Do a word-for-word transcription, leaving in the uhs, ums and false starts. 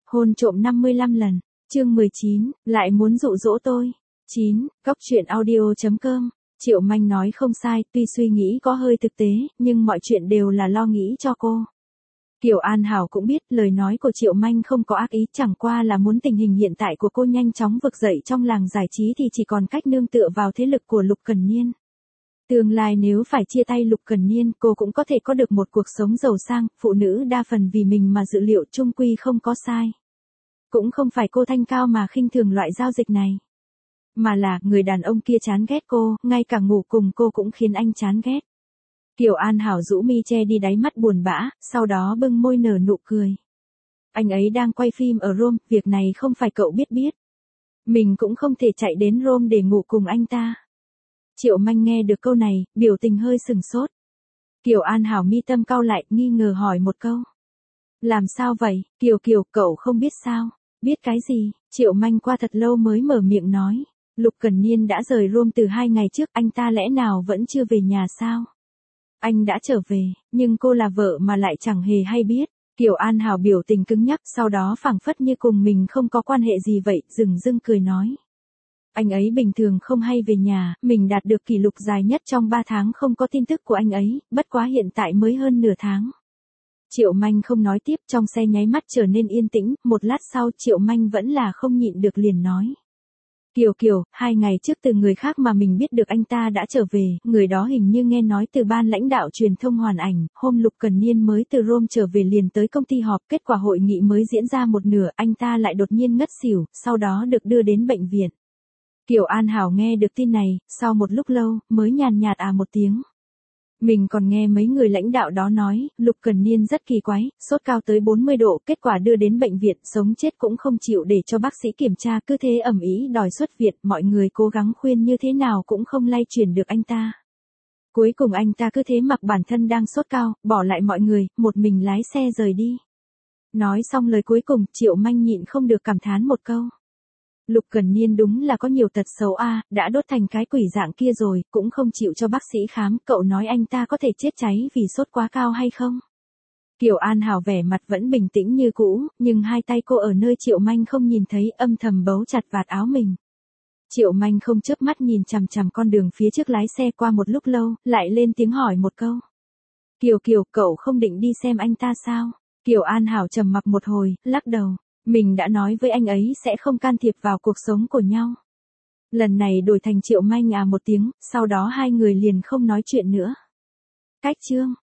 Hôn trộm năm mươi lăm lần. Chương mười chín, lại muốn dụ dỗ tôi. chín, Cóc truyện audio chấm com. Triệu Manh nói không sai, tuy suy nghĩ có hơi thực tế, nhưng mọi chuyện đều là lo nghĩ cho cô. Kiều An Hảo cũng biết lời nói của Triệu Manh không có ác ý, chẳng qua là muốn tình hình hiện tại của cô nhanh chóng vực dậy trong làng giải trí thì chỉ còn cách nương tựa vào thế lực của Lục Cần Niên. Tương lai nếu phải chia tay Lục Cần Niên, cô cũng có thể có được một cuộc sống giàu sang, phụ nữ đa phần vì mình mà dự liệu chung quy không có sai. Cũng không phải cô thanh cao mà khinh thường loại giao dịch này. Mà là, người đàn ông kia chán ghét cô, ngay cả ngủ cùng cô cũng khiến anh chán ghét. Kiều An Hảo rũ mi che đi đáy mắt buồn bã, sau đó bưng môi nở nụ cười. Anh ấy đang quay phim ở Rome, việc này không phải cậu biết biết. Mình cũng không thể chạy đến Rome để ngủ cùng anh ta. Triệu Manh nghe được câu này, biểu tình hơi sừng sốt. Kiều An Hảo mi tâm cau lại, nghi ngờ hỏi một câu. Làm sao vậy, Kiều Kiều, cậu không biết sao? Biết cái gì? Triệu Manh qua thật lâu mới mở miệng nói. Lục Cần Niên đã rời Rome từ hai ngày trước, anh ta lẽ nào vẫn chưa về nhà sao? Anh đã trở về, nhưng cô là vợ mà lại chẳng hề hay biết. Kiều An Hảo biểu tình cứng nhắc, sau đó phảng phất như cùng mình không có quan hệ gì vậy, dừng dưng cười nói. Anh ấy bình thường không hay về nhà, mình đạt được kỷ lục dài nhất trong ba tháng không có tin tức của anh ấy, bất quá hiện tại mới hơn nửa tháng. Triệu Manh không nói tiếp, trong xe nháy mắt trở nên yên tĩnh, một lát sau Triệu Manh vẫn là không nhịn được liền nói. Kiều Kiều, hai ngày trước từ người khác mà mình biết được anh ta đã trở về, người đó hình như nghe nói từ ban lãnh đạo truyền thông Hoàn Ảnh, hôm Lục Cần Niên mới từ Rome trở về liền tới công ty họp, kết quả hội nghị mới diễn ra một nửa, anh ta lại đột nhiên ngất xỉu, sau đó được đưa đến bệnh viện. Kiều An Hảo nghe được tin này, sau một lúc lâu, mới nhàn nhạt à một tiếng. Mình còn nghe mấy người lãnh đạo đó nói, Lục Cần Niên rất kỳ quái, sốt cao tới bốn mươi độ, kết quả đưa đến bệnh viện, sống chết cũng không chịu để cho bác sĩ kiểm tra, cứ thế ầm ĩ đòi xuất viện, mọi người cố gắng khuyên như thế nào cũng không lay chuyển được anh ta. Cuối cùng anh ta cứ thế mặc bản thân đang sốt cao, bỏ lại mọi người, một mình lái xe rời đi. Nói xong lời cuối cùng, Triệu Manh nhịn không được cảm thán một câu. Lục Cần Niên đúng là có nhiều tật xấu a, à, đã đốt thành cái quỷ dạng kia rồi, cũng không chịu cho bác sĩ khám, cậu nói anh ta có thể chết cháy vì sốt quá cao hay không? Kiều An Hảo vẻ mặt vẫn bình tĩnh như cũ, nhưng hai tay cô ở nơi Triệu Manh không nhìn thấy, âm thầm bấu chặt vạt áo mình. Triệu Manh không chớp mắt nhìn chằm chằm con đường phía trước lái xe, qua một lúc lâu, lại lên tiếng hỏi một câu. Kiều Kiều, cậu không định đi xem anh ta sao? Kiều An Hảo trầm mặc một hồi, lắc đầu. Mình đã nói với anh ấy sẽ không can thiệp vào cuộc sống của nhau. Lần này đổi thành Triệu Manh à một tiếng, sau đó hai người liền không nói chuyện nữa. Cách chương.